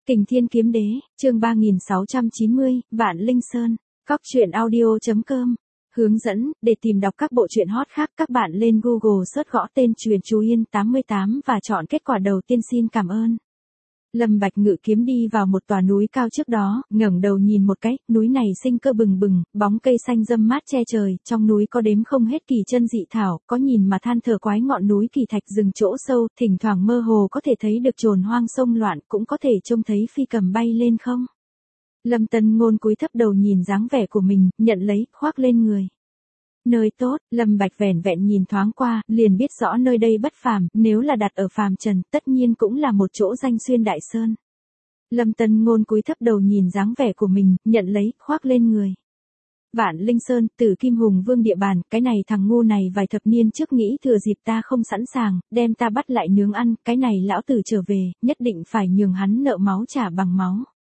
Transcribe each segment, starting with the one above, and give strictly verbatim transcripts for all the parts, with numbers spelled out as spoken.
Kình Thiên Kiếm Đế, chương ba nghìn sáu trăm chín mươi, Vạn Linh Sơn, Cóc truyện audio chấm com. Hướng dẫn, để tìm đọc các bộ truyện hot khác các bạn lên Google search gõ tên Truyện Chú Yên tám mươi tám và chọn kết quả đầu tiên. Xin cảm ơn. Lâm Bạch ngự kiếm đi vào một tòa núi cao trước đó, ngẩng đầu nhìn một cái, núi này sinh cơ bừng bừng, bóng cây xanh râm mát che trời, trong núi có đếm không hết kỳ chân dị thảo, có nhìn mà than thở quái ngọn núi kỳ thạch rừng chỗ sâu, thỉnh thoảng mơ hồ có thể thấy được chồn hoang sông loạn, cũng có thể trông thấy phi cầm bay lên không. Lâm Tân Ngôn cúi thấp đầu nhìn dáng vẻ của mình, nhận lấy, khoác lên người. Nơi tốt, Lâm Bạch vẻn vẹn nhìn thoáng qua, liền biết rõ nơi đây bất phàm, nếu là đặt ở phàm trần, tất nhiên cũng là một chỗ danh xuyên đại sơn. Lâm Tân Ngôn cúi thấp đầu nhìn dáng vẻ của mình, nhận lấy, khoác lên người. Vạn Linh Sơn, Tử Kim Hùng Vương địa bàn, cái này thằng ngu này vài thập niên trước nghĩ thừa dịp ta không sẵn sàng, đem ta bắt lại nướng ăn, cái này lão tử trở về, nhất định phải nhường hắn nợ máu trả bằng máu.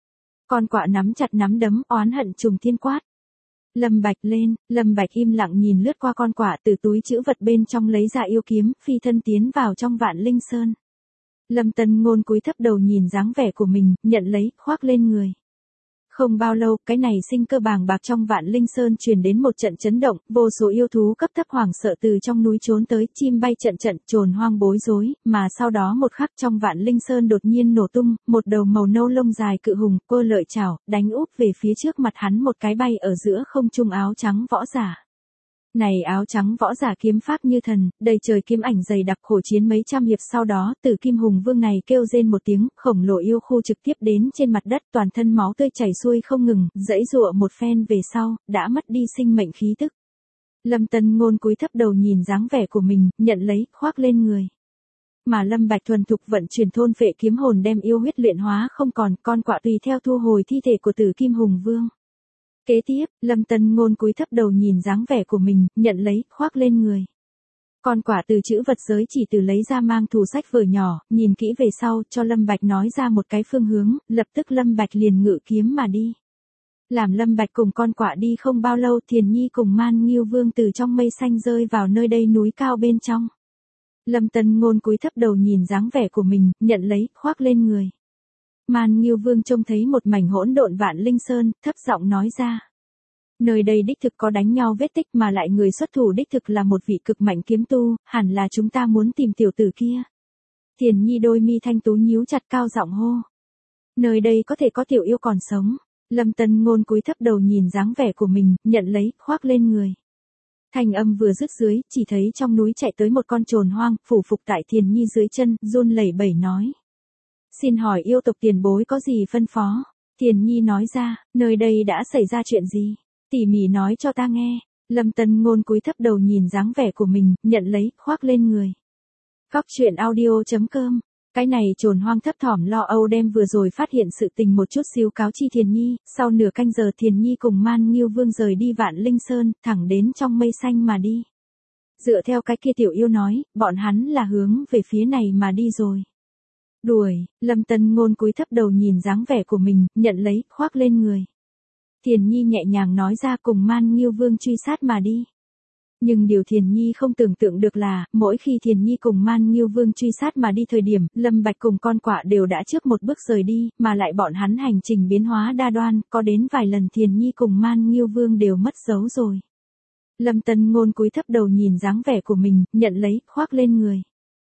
Con quạ nắm chặt nắm đấm, oán hận trùng thiên quát. Lâm Bạch lên, Lâm Bạch im lặng nhìn lướt qua con quạ, từ túi trữ vật bên trong lấy ra yêu kiếm, phi thân tiến vào trong Vạn Linh Sơn. Lâm Tân Ngôn cúi thấp đầu nhìn dáng vẻ của mình, nhận lấy, khoác lên người. Không bao lâu, cái này sinh cơ bàng bạc trong Vạn Linh Sơn truyền đến một trận chấn động, vô số yêu thú cấp thấp hoảng sợ từ trong núi trốn tới, chim bay trận trận, chồn hoang bối rối, mà sau đó một khắc trong Vạn Linh Sơn đột nhiên nổ tung, một đầu màu nâu lông dài cự hùng, cơ lợi chảo, đánh úp về phía trước mặt hắn một cái bay ở giữa không trung áo trắng võ giả. Này áo trắng võ giả kiếm pháp như thần, đầy trời kiếm ảnh dày đặc khổ chiến mấy trăm hiệp sau đó, Tử Kim Hùng Vương này kêu rên một tiếng, khổng lồ yêu khu trực tiếp đến trên mặt đất, toàn thân máu tươi chảy xuôi không ngừng, giãy giụa một phen về sau, đã mất đi sinh mệnh khí tức. Lâm Tân Ngôn cúi thấp đầu nhìn dáng vẻ của mình, nhận lấy, khoác lên người. Mà Lâm Bạch thuần thục vận chuyển thôn phệ kiếm hồn đem yêu huyết luyện hóa không còn, con quạ tùy theo thu hồi thi thể của Tử Kim Hùng Vương. Kế tiếp, Lâm Tân Ngôn cúi thấp đầu nhìn dáng vẻ của mình, nhận lấy, khoác lên người. Con quạ từ chữ vật giới chỉ từ lấy ra mang thủ sách vở nhỏ, nhìn kỹ về sau, cho Lâm Bạch nói ra một cái phương hướng, lập tức Lâm Bạch liền ngự kiếm mà đi. Làm Lâm Bạch cùng con quạ đi không bao lâu, Thiền Nhi cùng Man Nghiêu Vương từ trong mây xanh rơi vào nơi đây núi cao bên trong. Lâm Tân Ngôn cúi thấp đầu nhìn dáng vẻ của mình, nhận lấy, khoác lên người. Man Nghiêu Vương trông thấy một mảnh hỗn độn Vạn Linh Sơn, thấp giọng nói ra. Nơi đây đích thực có đánh nhau vết tích mà lại người xuất thủ đích thực là một vị cực mạnh kiếm tu, hẳn là chúng ta muốn tìm tiểu tử kia. Thiền Nhi đôi mi thanh tú nhíu chặt cao giọng hô. Nơi đây có thể có tiểu yêu còn sống. Lâm Tân Ngôn cúi thấp đầu nhìn dáng vẻ của mình, nhận lấy, khoác lên người. Thanh âm vừa dứt dưới, chỉ thấy trong núi chạy tới một con chồn hoang, phủ phục tại Thiền Nhi dưới chân, run lẩy bẩy nói. Xin hỏi yêu tộc tiền bối có gì phân phó? Thiền Nhi nói ra, nơi đây đã xảy ra chuyện gì? Tỉ mỉ nói cho ta nghe. Lâm Tân Ngôn cúi thấp đầu nhìn dáng vẻ của mình, nhận lấy, khoác lên người. Cóc truyện audio chấm com. Cái này chồn hoang thấp thỏm lo âu đem vừa rồi phát hiện sự tình một chút xíu cáo chi Thiền Nhi, sau nửa canh giờ Thiền Nhi cùng Man Nghiêu Vương rời đi Vạn Linh Sơn, thẳng đến trong mây xanh mà đi. Dựa theo cái kia tiểu yêu nói, bọn hắn là hướng về phía này mà đi rồi. Đuổi, Lâm Tân Ngôn cúi thấp đầu nhìn dáng vẻ của mình, nhận lấy, khoác lên người. Thiền Nhi nhẹ nhàng nói ra cùng Man Nghiêu Vương truy sát mà đi. Nhưng điều Thiền Nhi không tưởng tượng được là, mỗi khi Thiền Nhi cùng Man Nghiêu Vương truy sát mà đi thời điểm, Lâm Bạch cùng con quạ đều đã trước một bước rời đi, mà lại bọn hắn hành trình biến hóa đa đoan, có đến vài lần Thiền Nhi cùng Man Nghiêu Vương đều mất dấu rồi. Lâm Tân Ngôn cúi thấp đầu nhìn dáng vẻ của mình, nhận lấy, khoác lên người.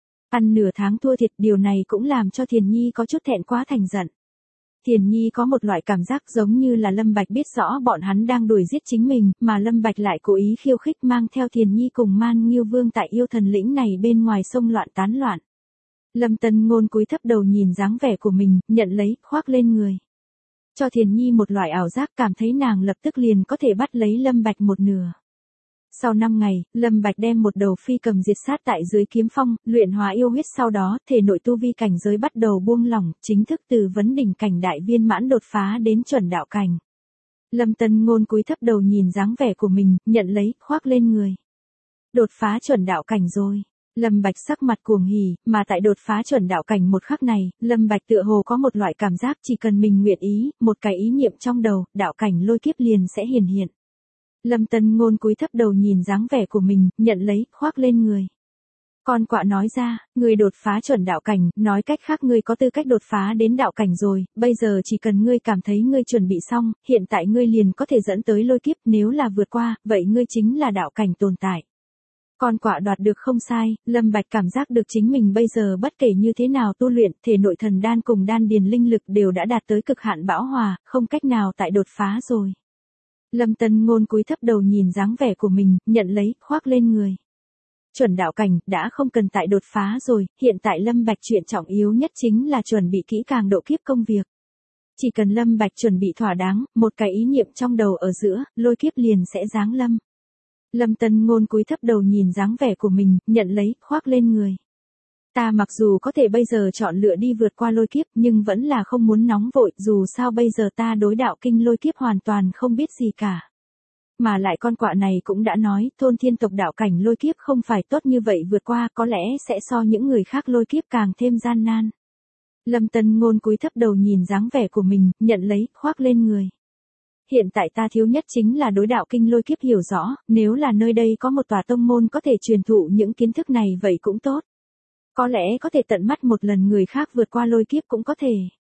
Ăn nửa tháng thua thiệt, điều này cũng làm cho Thiền Nhi có chút thẹn quá thành giận. Thiền Nhi có một loại cảm giác giống như là Lâm Bạch biết rõ bọn hắn đang đuổi giết chính mình, mà Lâm Bạch lại cố ý khiêu khích mang theo Thiền Nhi cùng Man Nghiêu Vương tại yêu thần lĩnh này bên ngoài sông loạn tán loạn. Lâm Tân Ngôn cúi thấp đầu nhìn dáng vẻ của mình, nhận lấy, khoác lên người. Cho Thiền Nhi một loại ảo giác cảm thấy nàng lập tức liền có thể bắt lấy Lâm Bạch một nửa. Sau năm ngày, Lâm Bạch đem một đầu phi cầm diệt sát tại dưới kiếm phong, luyện hóa yêu huyết sau đó, thể nội tu vi cảnh giới bắt đầu buông lỏng, chính thức từ vấn đỉnh cảnh đại viên mãn đột phá đến chuẩn đạo cảnh. Lâm Tân Ngôn cúi thấp đầu nhìn dáng vẻ của mình, nhận lấy, khoác lên người. Đột phá chuẩn đạo cảnh rồi. Lâm Bạch sắc mặt cuồng hỉ, mà tại đột phá chuẩn đạo cảnh một khắc này, Lâm Bạch tựa hồ có một loại cảm giác chỉ cần mình nguyện ý, một cái ý niệm trong đầu, đạo cảnh lôi kiếp liền sẽ hiển hiện. Lâm Tân Ngôn cúi thấp đầu nhìn dáng vẻ của mình, nhận lấy, khoác lên người. Con quạ nói ra, ngươi đột phá chuẩn đạo cảnh, nói cách khác ngươi có tư cách đột phá đến đạo cảnh rồi, bây giờ chỉ cần ngươi cảm thấy ngươi chuẩn bị xong, hiện tại ngươi liền có thể dẫn tới lôi kiếp, nếu là vượt qua, vậy ngươi chính là đạo cảnh tồn tại. Con quạ đoạt được không sai, Lâm Bạch cảm giác được chính mình bây giờ bất kể như thế nào tu luyện, thể nội thần đan cùng đan điền linh lực đều đã đạt tới cực hạn bão hòa, không cách nào tại đột phá rồi. Lâm Tân Ngôn cúi thấp đầu nhìn dáng vẻ của mình, nhận lấy, khoác lên người. Chuẩn đạo cảnh, đã không cần tại đột phá rồi, hiện tại Lâm Bạch chuyện trọng yếu nhất chính là chuẩn bị kỹ càng độ kiếp công việc. Chỉ cần Lâm Bạch chuẩn bị thỏa đáng, một cái ý niệm trong đầu ở giữa, lôi kiếp liền sẽ giáng lâm. Lâm Tân Ngôn cúi thấp đầu nhìn dáng vẻ của mình, nhận lấy, khoác lên người. Ta mặc dù có thể bây giờ chọn lựa đi vượt qua lôi kiếp, nhưng vẫn là không muốn nóng vội, dù sao bây giờ ta đối đạo kinh lôi kiếp hoàn toàn không biết gì cả. Mà lại con quạ này cũng đã nói, thôn thiên tộc đạo cảnh lôi kiếp không phải tốt như vậy vượt qua, có lẽ sẽ so những người khác lôi kiếp càng thêm gian nan. Lâm Tân Ngôn cúi thấp đầu nhìn dáng vẻ của mình, nhận lấy, khoác lên người. Hiện tại ta thiếu nhất chính là đối đạo kinh lôi kiếp hiểu rõ, nếu là nơi đây có một tòa tông môn có thể truyền thụ những kiến thức này vậy cũng tốt. Có lẽ có thể tận mắt một lần người khác vượt qua lôi kiếp cũng có thể.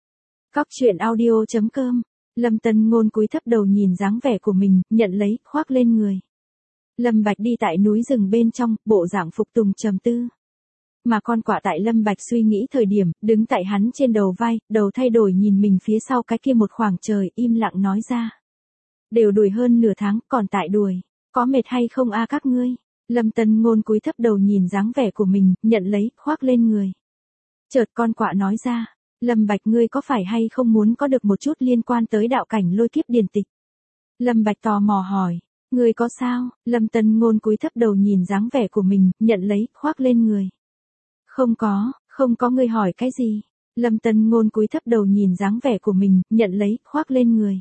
Cóc truyện audio chấm com. Lâm Tân Ngôn cúi thấp đầu nhìn dáng vẻ của mình, nhận lấy, khoác lên người. Lâm Bạch đi tại núi rừng bên trong, bộ dạng phục tùng trầm tư. Mà con quạ tại Lâm Bạch suy nghĩ thời điểm, đứng tại hắn trên đầu vai, đầu thay đổi nhìn mình phía sau cái kia một khoảng trời, im lặng nói ra. Đều đuổi hơn nửa tháng, còn tại đuổi. Có mệt hay không a các ngươi? Lâm Tân Ngôn cúi thấp đầu nhìn dáng vẻ của mình, nhận lấy, khoác lên người. Chợt con quạ nói ra. Lâm Bạch ngươi có phải hay không muốn có được một chút liên quan tới đạo cảnh lôi kiếp điển tịch? Lâm Bạch tò mò hỏi. Ngươi có sao? Lâm Tân Ngôn cúi thấp đầu nhìn dáng vẻ của mình, nhận lấy, khoác lên người. Không có, không có. Ngươi hỏi cái gì? Lâm Tân Ngôn cúi thấp đầu nhìn dáng vẻ của mình, nhận lấy, khoác lên người.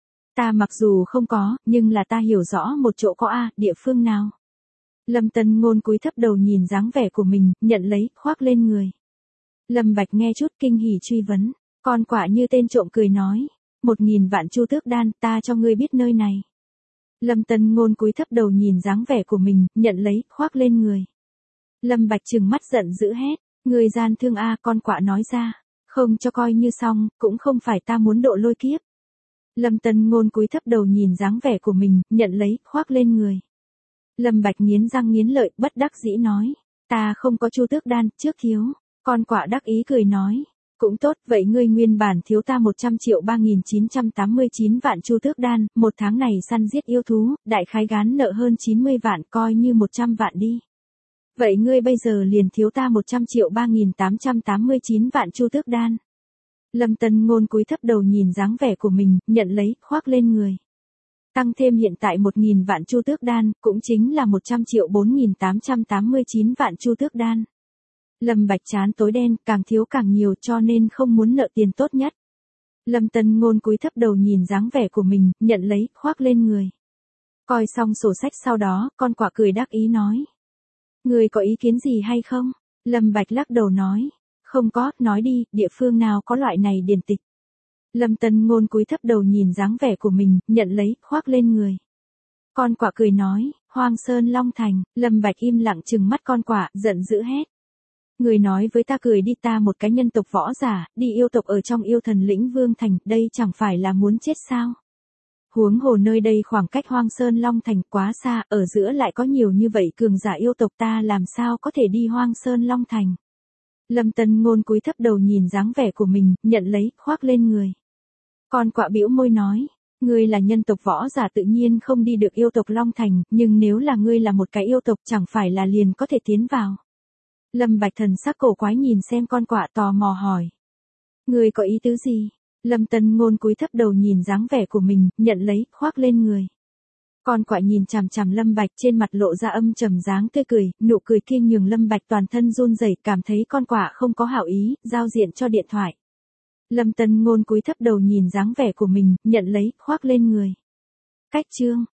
Ta mặc dù không có, nhưng là ta hiểu rõ một chỗ có a, địa phương nào? Lâm Tân Ngôn cúi thấp đầu nhìn dáng vẻ của mình, nhận lấy, khoác lên người. Lâm Bạch nghe chút kinh hỉ truy vấn, con quạ như tên trộm cười nói, một nghìn vạn chu tước đan, ta cho ngươi biết nơi này. Lâm Tân Ngôn cúi thấp đầu nhìn dáng vẻ của mình, nhận lấy, khoác lên người. Lâm Bạch trừng mắt giận dữ hét, ngươi gian thương a, con quạ nói ra, không cho coi như xong, cũng không phải ta muốn độ lôi kiếp. Lâm Tân Ngôn cúi thấp đầu nhìn dáng vẻ của mình, nhận lấy, khoác lên người. Lâm Bạch nghiến răng nghiến lợi, bất đắc dĩ nói, ta không có chu tước đan, trước thiếu. Con quạ đắc ý cười nói, cũng tốt, vậy ngươi nguyên bản thiếu ta một trăm triệu ba nghìn chín trăm tám mươi chín vạn chu tước đan, một tháng này săn giết yêu thú, đại khái gán nợ hơn chín mươi vạn, coi như một trăm vạn đi. Vậy ngươi bây giờ liền thiếu ta một trăm triệu ba nghìn tám trăm tám mươi chín vạn chu tước đan. Lâm Tân Ngôn cúi thấp đầu nhìn dáng vẻ của mình, nhận lấy, khoác lên người. Tăng thêm hiện tại một nghìn vạn chu tước đan, cũng chính là một trăm triệu bốn nghìn tám trăm tám mươi chín vạn chu tước đan. Lâm Bạch trán tối đen, càng thiếu càng nhiều cho nên không muốn nợ tiền tốt nhất. Lâm Tân Ngôn cúi thấp đầu nhìn dáng vẻ của mình, nhận lấy, khoác lên người. Coi xong sổ sách sau đó, con quạ cười đắc ý nói. Người có ý kiến gì hay không? Lâm Bạch lắc đầu nói. Không có, nói đi, địa phương nào có loại này điển tịch. Lâm Tân Ngôn cúi thấp đầu nhìn dáng vẻ của mình, nhận lấy, khoác lên người. Con quạ cười nói, Hoang Sơn Long Thành. Lâm Bạch im lặng trừng mắt con quạ, giận dữ hét. Người nói với ta cười đi, ta một cái nhân tộc võ giả, đi yêu tộc ở trong yêu thần lĩnh Vương Thành, đây chẳng phải là muốn chết sao? Huống hồ nơi đây khoảng cách Hoang Sơn Long Thành quá xa, ở giữa lại có nhiều như vậy cường giả yêu tộc, ta làm sao có thể đi Hoang Sơn Long Thành? Lâm Tân Ngôn cúi thấp đầu nhìn dáng vẻ của mình, nhận lấy, khoác lên người. Con quạ bĩu môi nói, ngươi là nhân tộc võ giả tự nhiên không đi được yêu tộc Long Thành, nhưng nếu là ngươi là một cái yêu tộc chẳng phải là liền có thể tiến vào. Lâm Bạch thần sắc cổ quái nhìn xem con quạ, tò mò hỏi. Ngươi có ý tứ gì? Lâm Tân Ngôn cúi thấp đầu nhìn dáng vẻ của mình, nhận lấy, khoác lên người. Con quạ nhìn chằm chằm Lâm Bạch, trên mặt lộ ra âm trầm dáng tươi cười, nụ cười kia nhường Lâm Bạch toàn thân run rẩy, cảm thấy con quạ không có hảo ý, giao diện cho điện thoại. Lâm Tân Ngôn cúi thấp đầu nhìn dáng vẻ của mình, nhận lấy, khoác lên người. Cách chương